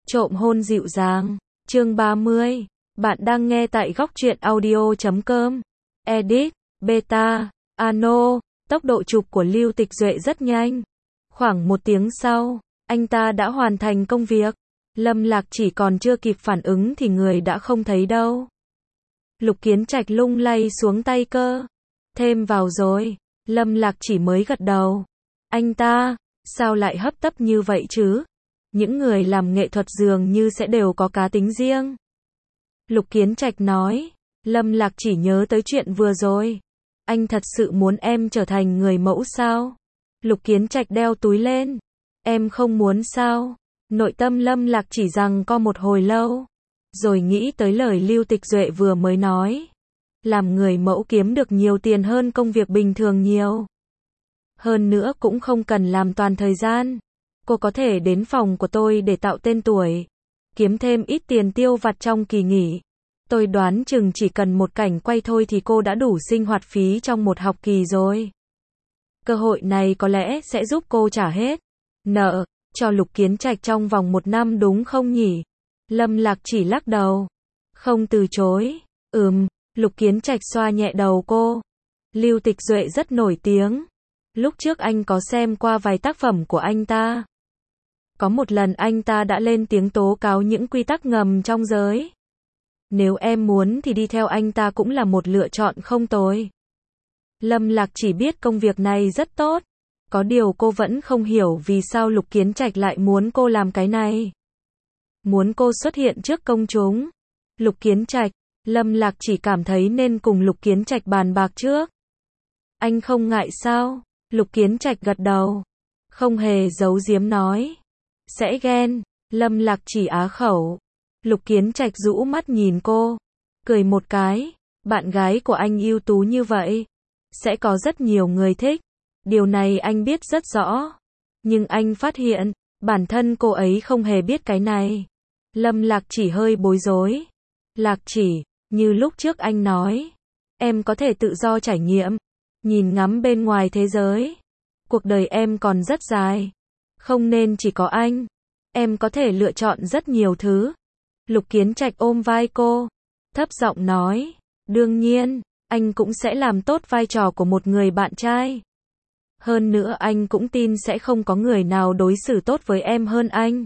Trộm hôn dịu dàng, chương 30. Bạn đang nghe tại góc truyện audio.com. Edit, Beta, Ano. Tốc độ chụp của Lưu Tịch Duệ rất nhanh. Khoảng 1 tiếng sau, anh ta đã hoàn thành công việc. Lâm Lạc chỉ còn chưa kịp phản ứng thì người đã không thấy đâu. Lục Kiến Trạch lung lay xuống tay cơ. Thêm vào rồi. Lâm Lạc chỉ mới gật đầu. Anh ta, sao lại hấp tấp như vậy chứ? Những người làm nghệ thuật dường như sẽ đều có cá tính riêng. Lục Kiến Trạch nói. Lâm Lạc chỉ nhớ tới chuyện vừa rồi. Anh thật sự muốn em trở thành người mẫu sao? Lục Kiến Trạch đeo túi lên. Em không muốn sao? Nội tâm Lâm Lạc chỉ rằng co một hồi lâu. Rồi nghĩ tới lời Lưu Tịch Duệ vừa mới nói. Làm người mẫu kiếm được nhiều tiền hơn công việc bình thường nhiều. Hơn nữa cũng không cần làm toàn thời gian. Cô có thể đến phòng của tôi để tạo tên tuổi. Kiếm thêm ít tiền tiêu vặt trong kỳ nghỉ. Tôi đoán chừng chỉ cần một cảnh quay thôi thì cô đã đủ sinh hoạt phí trong một học kỳ rồi. Cơ hội này có lẽ sẽ giúp cô trả hết nợ cho Lục Kiến Trạch trong vòng 1 năm đúng không nhỉ? Lâm Lạc chỉ lắc đầu. Không từ chối. Lục Kiến Trạch xoa nhẹ đầu cô. Lưu Tịch Duệ rất nổi tiếng. Lúc trước anh có xem qua vài tác phẩm của anh ta. Có một lần anh ta đã lên tiếng tố cáo những quy tắc ngầm trong giới. Nếu em muốn thì đi theo anh ta cũng là một lựa chọn không tồi. Lâm Lạc chỉ biết công việc này rất tốt. Có điều cô vẫn không hiểu vì sao Lục Kiến Trạch lại muốn cô làm cái này. Muốn cô xuất hiện trước công chúng. Lục Kiến Trạch, Lâm Lạc chỉ cảm thấy nên cùng Lục Kiến Trạch bàn bạc trước. Anh không ngại sao? Lục Kiến Trạch gật đầu. Không hề giấu giếm nói. Sẽ ghen. Lâm Lạc chỉ á khẩu. Lục Kiến Trạch rũ mắt nhìn cô. Cười một cái. Bạn gái của anh ưu tú như vậy. Sẽ có rất nhiều người thích. Điều này anh biết rất rõ. Nhưng anh phát hiện, bản thân cô ấy không hề biết cái này. Lâm Lạc chỉ hơi bối rối. Lạc chỉ, như lúc trước anh nói. Em có thể tự do trải nghiệm. Nhìn ngắm bên ngoài thế giới. Cuộc đời em còn rất dài. Không nên chỉ có anh. Em có thể lựa chọn rất nhiều thứ. Lục Kiến Trạch ôm vai cô. Thấp giọng nói. Đương nhiên, anh cũng sẽ làm tốt vai trò của một người bạn trai. Hơn nữa anh cũng tin sẽ không có người nào đối xử tốt với em hơn anh.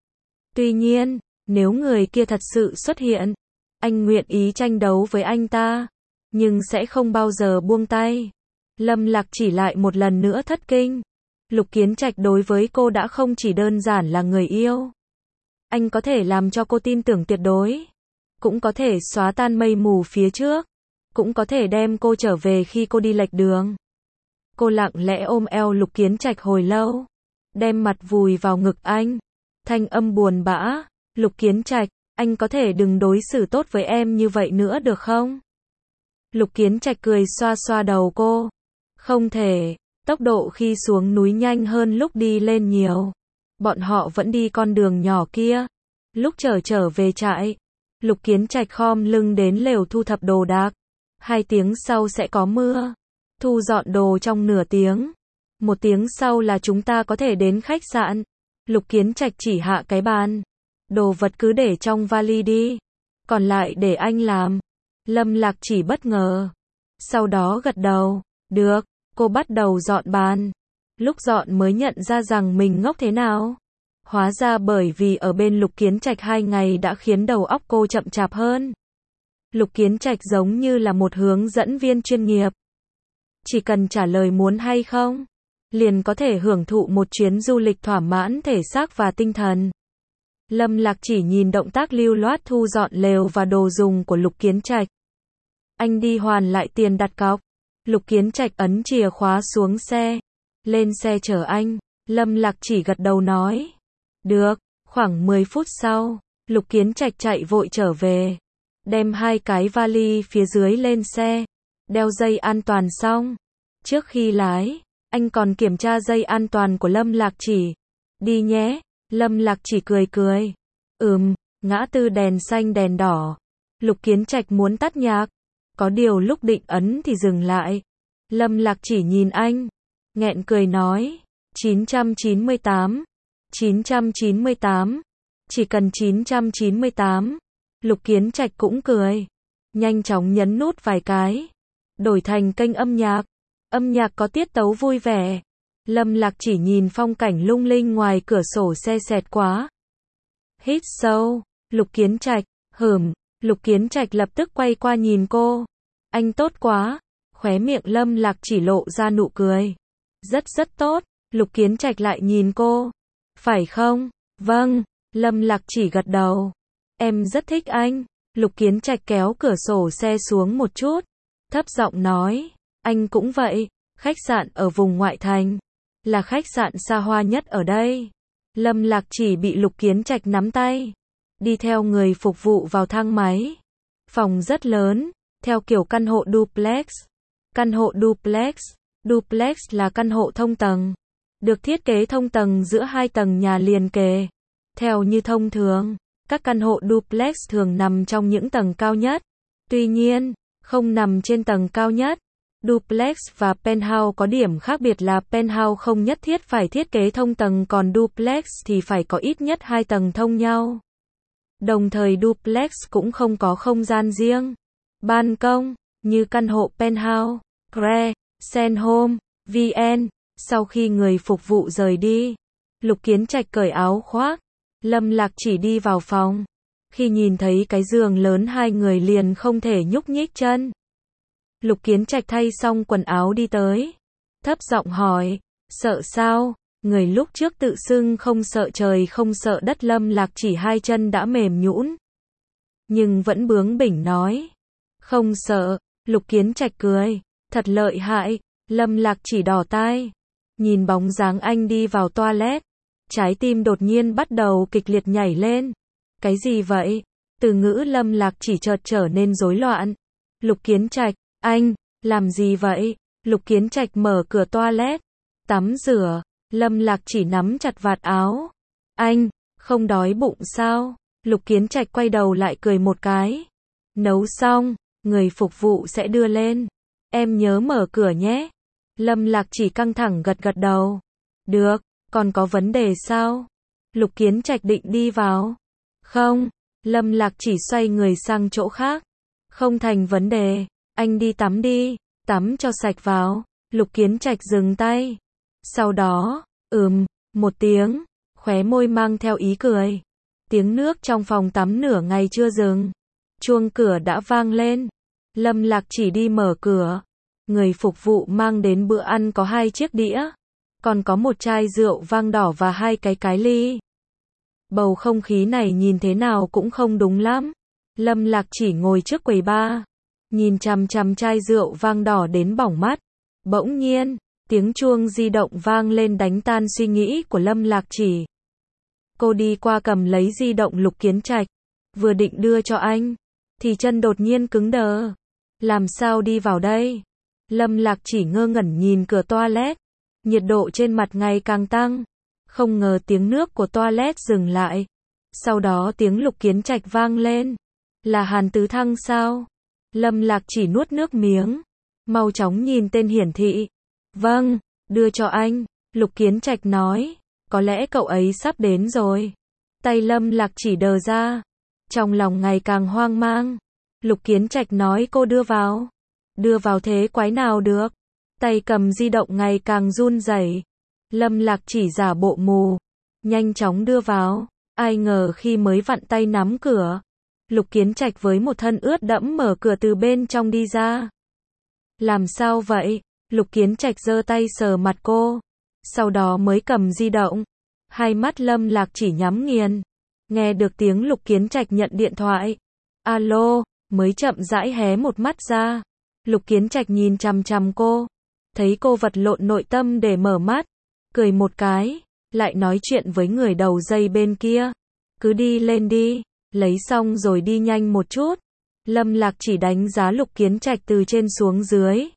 Tuy nhiên, nếu người kia thật sự xuất hiện, anh nguyện ý tranh đấu với anh ta. Nhưng sẽ không bao giờ buông tay. Lâm Lạc chỉ lại một lần nữa thất kinh. Lục Kiến Trạch đối với cô đã không chỉ đơn giản là người yêu. Anh có thể làm cho cô tin tưởng tuyệt đối. Cũng có thể xóa tan mây mù phía trước. Cũng có thể đem cô trở về khi cô đi lệch đường. Cô lặng lẽ ôm eo Lục Kiến Trạch hồi lâu. Đem mặt vùi vào ngực anh. Thanh âm buồn bã. Lục Kiến Trạch, anh có thể đừng đối xử tốt với em như vậy nữa được không? Lục Kiến Trạch cười xoa xoa đầu cô. Không thể. Tốc độ khi xuống núi nhanh hơn lúc đi lên nhiều. Bọn họ vẫn đi con đường nhỏ kia. Lúc trở về trại, Lục Kiến Trạch khom lưng đến lều thu thập đồ đạc. 2 tiếng sau sẽ có mưa. Thu dọn đồ trong nửa tiếng. 1 tiếng sau là chúng ta có thể đến khách sạn. Lục Kiến Trạch chỉ hạ cái bàn. Đồ vật cứ để trong vali đi. Còn lại để anh làm. Lâm Lạc chỉ bất ngờ. Sau đó gật đầu. Được. Cô bắt đầu dọn bàn. Lúc dọn mới nhận ra rằng mình ngốc thế nào. Hóa ra bởi vì ở bên Lục Kiến Trạch 2 ngày đã khiến đầu óc cô chậm chạp hơn. Lục Kiến Trạch giống như là một hướng dẫn viên chuyên nghiệp. Chỉ cần trả lời muốn hay không, liền có thể hưởng thụ một chuyến du lịch thỏa mãn thể xác và tinh thần. Lâm Lạc chỉ nhìn động tác lưu loát thu dọn lều và đồ dùng của Lục Kiến Trạch. Anh đi hoàn lại tiền đặt cọc. Lục Kiến Trạch ấn chìa khóa xuống xe. Lên xe chở anh. Lâm Lạc chỉ gật đầu nói. Được. Khoảng 10 phút sau, Lục Kiến Trạch chạy vội trở về. Đem 2 cái vali phía dưới lên xe. Đeo dây an toàn xong. Trước khi lái, anh còn kiểm tra dây an toàn của Lâm Lạc chỉ. Đi nhé. Lâm Lạc chỉ cười. Ngã tư đèn xanh đèn đỏ. Lục Kiến Trạch muốn tắt nhạc. Có điều lúc định ấn thì dừng lại. Lâm Lạc chỉ nhìn anh. Nghẹn cười nói. 998. Chỉ cần 998. Lục Kiến Trạch cũng cười. Nhanh chóng nhấn nút vài cái. Đổi thành kênh âm nhạc. Âm nhạc có tiết tấu vui vẻ. Lâm Lạc Chỉ nhìn phong cảnh lung linh ngoài cửa sổ xe xẹt quá. Hít sâu. Lục Kiến Trạch. Lục Kiến Trạch lập tức quay qua nhìn cô. Anh tốt quá. Khóe miệng Lâm Lạc Chỉ lộ ra nụ cười. Rất tốt. Lục Kiến Trạch lại nhìn cô. Phải không? Vâng. Lâm Lạc Chỉ gật đầu. Em rất thích anh. Lục Kiến Trạch kéo cửa sổ xe xuống một chút. Thấp giọng nói. Anh cũng vậy. Khách sạn ở vùng ngoại thành. Là khách sạn xa hoa nhất ở đây. Lâm Lạc Chỉ bị Lục Kiến Trạch nắm tay. Đi theo người phục vụ vào thang máy. Phòng rất lớn. Theo kiểu căn hộ duplex. Căn hộ duplex. Duplex là căn hộ thông tầng. Được thiết kế thông tầng giữa hai tầng nhà liền kề. Theo như thông thường, các căn hộ duplex thường nằm trong những tầng cao nhất. Tuy nhiên, không nằm trên tầng cao nhất. Duplex và penthouse có điểm khác biệt là penthouse không nhất thiết phải thiết kế thông tầng, còn duplex thì phải có ít nhất 2 tầng thông nhau. Đồng thời duplex cũng không có không gian riêng, ban công, như căn hộ penthouse. Crescent Home, VN. Sau khi người phục vụ rời đi, Lục Kiến Trạch cởi áo khoác. Lâm Lạc Chỉ đi vào phòng. Khi nhìn thấy cái giường lớn hai người liền không thể nhúc nhích chân. Lục Kiến Trạch thay xong quần áo đi tới. Thấp giọng hỏi. Sợ sao? Người lúc trước tự xưng không sợ trời không sợ đất. Lâm Lạc Chỉ hai chân đã mềm nhũn, nhưng vẫn bướng bỉnh nói. Không sợ. Lục Kiến Trạch cười. Thật lợi hại. Lâm Lạc Chỉ đỏ tai. Nhìn bóng dáng anh đi vào toilet. Trái tim đột nhiên bắt đầu kịch liệt nhảy lên. Cái gì vậy? Từ ngữ Lâm Lạc Chỉ chợt trở nên rối loạn. Lục Kiến Trạch, anh, làm gì vậy? Lục Kiến Trạch mở cửa toilet. Tắm rửa. Lâm Lạc Chỉ nắm chặt vạt áo. Anh, không đói bụng sao? Lục Kiến Trạch quay đầu lại cười một cái. Nấu xong, người phục vụ sẽ đưa lên. Em nhớ mở cửa nhé. Lâm Lạc Chỉ căng thẳng gật gật đầu. Được, còn có vấn đề sao? Lục Kiến Trạch định đi vào. Không, Lâm Lạc Chỉ xoay người sang chỗ khác. Không thành vấn đề, anh đi tắm đi, tắm cho sạch vào. Lục Kiến Trạch dừng tay. Sau đó, một tiếng, khóe môi mang theo ý cười. Tiếng nước trong phòng tắm nửa ngày chưa dừng. Chuông cửa đã vang lên. Lâm Lạc Chỉ đi mở cửa. Người phục vụ mang đến bữa ăn có 2 chiếc đĩa. Còn có một chai rượu vang đỏ và 2 cái ly. Bầu không khí này nhìn thế nào cũng không đúng lắm. Lâm Lạc Chỉ ngồi trước quầy bar, nhìn chằm chằm chai rượu vang đỏ đến bỏng mắt. Bỗng nhiên, tiếng chuông di động vang lên đánh tan suy nghĩ của Lâm Lạc Chỉ. Cô đi qua cầm lấy di động Lục Kiến Trạch, vừa định đưa cho anh, thì chân đột nhiên cứng đờ. Làm sao đi vào đây? Lâm Lạc Chỉ ngơ ngẩn nhìn cửa toilet. Nhiệt độ trên mặt ngày càng tăng. Không ngờ tiếng nước của toilet dừng lại. Sau đó tiếng Lục Kiến Trạch vang lên. Là Hàn Tứ Thăng sao? Lâm Lạc Chỉ nuốt nước miếng. Mau chóng nhìn tên hiển thị. Vâng, đưa cho anh. Lục Kiến Trạch nói. Có lẽ cậu ấy sắp đến rồi. Tay Lâm Lạc Chỉ đờ ra. Trong lòng ngày càng hoang mang. Lục Kiến Trạch nói cô đưa vào. Đưa vào thế quái nào được? Tay cầm di động ngày càng run rẩy. Lâm Lạc Chỉ giả bộ mù. Nhanh chóng đưa vào. Ai ngờ khi mới vặn tay nắm cửa. Lục Kiến Trạch với một thân ướt đẫm mở cửa từ bên trong đi ra. Làm sao vậy? Lục Kiến Trạch giơ tay sờ mặt cô. Sau đó mới cầm di động. Hai mắt Lâm Lạc Chỉ nhắm nghiền. Nghe được tiếng Lục Kiến Trạch nhận điện thoại. Alo, mới chậm rãi hé một mắt ra. Lục Kiến Trạch nhìn chằm chằm cô. Thấy cô vật lộn nội tâm để mở mắt. Cười một cái. Lại nói chuyện với người đầu dây bên kia. Cứ đi lên đi. Lấy xong rồi đi nhanh một chút. Lâm Lạc Chỉ đánh giá Lục Kiến Trạch từ trên xuống dưới.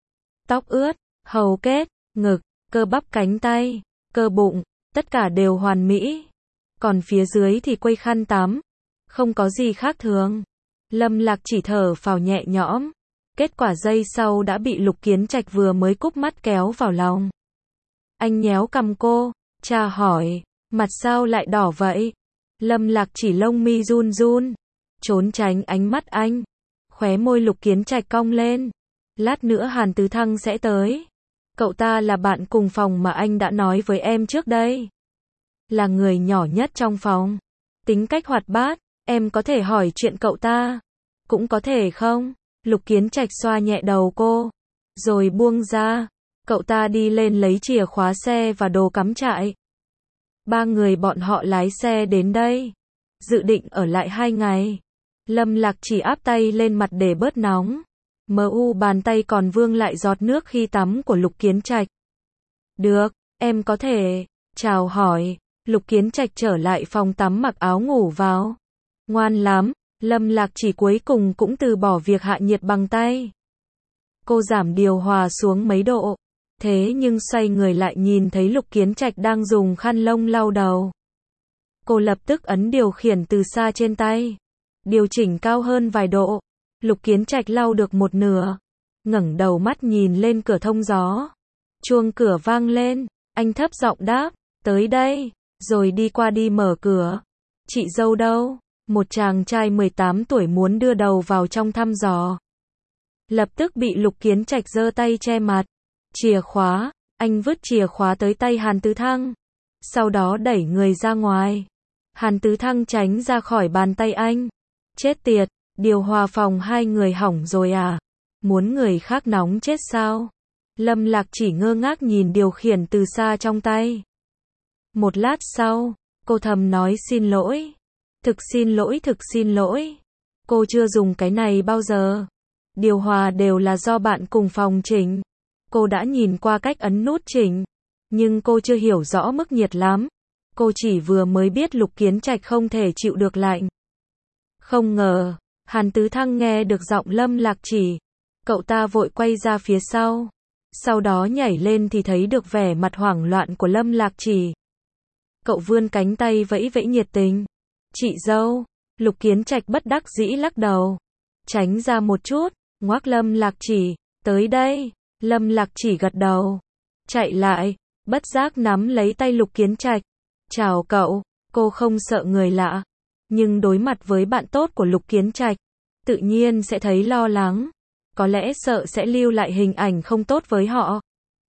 Tóc ướt, hầu kết, ngực, cơ bắp cánh tay, cơ bụng, tất cả đều hoàn mỹ. Còn phía dưới thì quây khăn tắm. Không có gì khác thường. Lâm Lạc Chỉ thở phào nhẹ nhõm. Kết quả giây sau đã bị Lục Kiến Trạch vừa mới cúp mắt kéo vào lòng. Anh nhéo cằm cô, tra hỏi, mặt sao lại đỏ vậy? Lâm Lạc Chỉ lông mi run run, trốn tránh ánh mắt anh. Khóe môi Lục Kiến Trạch cong lên. Lát nữa Hàn Tứ Thăng sẽ tới. Cậu ta là bạn cùng phòng mà anh đã nói với em trước đây. Là người nhỏ nhất trong phòng. Tính cách hoạt bát, em có thể hỏi chuyện cậu ta. Cũng có thể không? Lục Kiến Trạch xoa nhẹ đầu cô, rồi buông ra. Cậu ta đi lên lấy chìa khóa xe và đồ cắm trại. Ba người bọn họ lái xe đến đây, dự định ở lại 2 ngày. Lâm Lạc Chỉ áp tay lên mặt để bớt nóng. Bàn tay còn vương lại giọt nước khi tắm của Lục Kiến Trạch. Được, em có thể. Chào hỏi. Lục Kiến Trạch trở lại phòng tắm mặc áo ngủ vào. Ngoan lắm. Lâm Lạc Chỉ cuối cùng cũng từ bỏ việc hạ nhiệt bằng tay. Cô giảm điều hòa xuống mấy độ. Thế nhưng xoay người lại nhìn thấy Lục Kiến Trạch đang dùng khăn lông lau đầu. Cô lập tức ấn điều khiển từ xa trên tay. Điều chỉnh cao hơn vài độ. Lục Kiến Trạch lau được một nửa. Ngẩng đầu mắt nhìn lên cửa thông gió. Chuông cửa vang lên. Anh thấp giọng đáp. Tới đây. Rồi đi qua đi mở cửa. Chị dâu đâu? Một chàng trai 18 tuổi muốn đưa đầu vào trong thăm dò. Lập tức bị Lục Kiến Trạch giơ tay che mặt. Chìa khóa. Anh vứt chìa khóa tới tay Hàn Tứ Thăng. Sau đó đẩy người ra ngoài. Hàn Tứ Thăng tránh ra khỏi bàn tay anh. Chết tiệt, điều hòa phòng 2 người hỏng rồi à? Muốn người khác nóng chết sao? Lâm Lạc Chỉ ngơ ngác nhìn điều khiển từ xa trong tay. Một lát sau, cô thầm nói xin lỗi. Thực xin lỗi. Cô chưa dùng cái này bao giờ. Điều hòa đều là do bạn cùng phòng chỉnh. Cô đã nhìn qua cách ấn nút chỉnh, nhưng cô chưa hiểu rõ mức nhiệt lắm. Cô chỉ vừa mới biết Lục Kiến Trạch không thể chịu được lạnh. Không ngờ, Hàn Tứ Thăng nghe được giọng Lâm Lạc Chỉ. Cậu ta vội quay ra phía sau. Sau đó nhảy lên thì thấy được vẻ mặt hoảng loạn của Lâm Lạc Chỉ. Cậu vươn cánh tay vẫy vẫy nhiệt tình. Chị dâu. Lục Kiến Trạch bất đắc dĩ lắc đầu. Tránh ra một chút, ngoác Lâm Lạc Chỉ. Tới đây. Lâm Lạc Chỉ gật đầu. Chạy lại, bất giác nắm lấy tay Lục Kiến Trạch. Chào cậu. Cô không sợ người lạ. Nhưng đối mặt với bạn tốt của Lục Kiến Trạch, tự nhiên sẽ thấy lo lắng. Có lẽ sợ sẽ lưu lại hình ảnh không tốt với họ.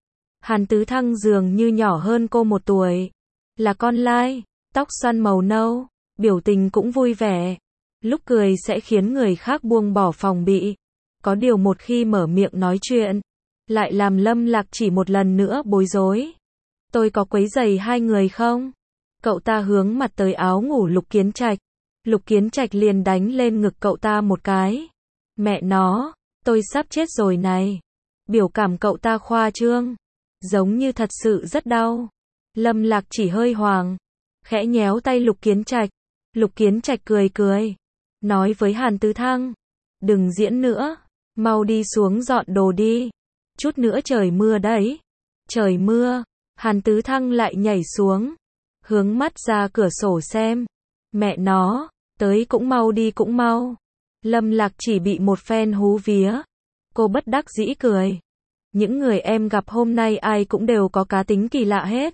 Hàn Tứ Thăng dường như nhỏ hơn cô 1 tuổi. Là con lai, tóc xoăn màu nâu, biểu tình cũng vui vẻ. Lúc cười sẽ khiến người khác buông bỏ phòng bị. Có điều một khi mở miệng nói chuyện, lại làm Lâm Lạc Chỉ một lần nữa bối rối. Tôi có quấy rầy 2 người không? Cậu ta hướng mặt tới áo ngủ Lục Kiến Trạch. Lục Kiến Trạch liền đánh lên ngực cậu ta một cái. Mẹ nó, tôi sắp chết rồi này. Biểu cảm cậu ta khoa trương, giống như thật sự rất đau. Lâm Lạc Chỉ hơi hoảng, khẽ nhéo tay Lục Kiến Trạch. Lục Kiến Trạch cười cười, nói với Hàn Tứ Thăng. Đừng diễn nữa, mau đi xuống dọn đồ đi. Chút nữa trời mưa đấy. Trời mưa. Hàn Tứ Thăng lại nhảy xuống, hướng mắt ra cửa sổ xem. Mẹ nó, tới cũng mau đi cũng mau. Lâm Lạc Chỉ bị một phen hú vía. Cô bất đắc dĩ cười. Những người em gặp hôm nay ai cũng đều có cá tính kỳ lạ hết.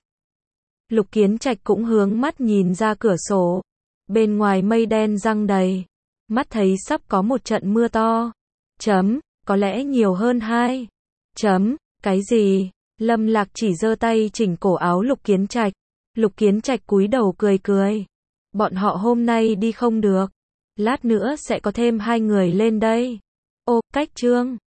Lục Kiến Trạch cũng hướng mắt nhìn ra cửa sổ. Bên ngoài mây đen giăng đầy. Mắt thấy sắp có một trận mưa to. Có lẽ nhiều hơn 2. Cái gì? Lâm Lạc Chỉ giơ tay chỉnh cổ áo Lục Kiến Trạch. Lục Kiến Trạch cúi đầu cười cười. Bọn họ hôm nay đi không được. Lát nữa sẽ có thêm 2 người lên đây. Ô, cách Trương.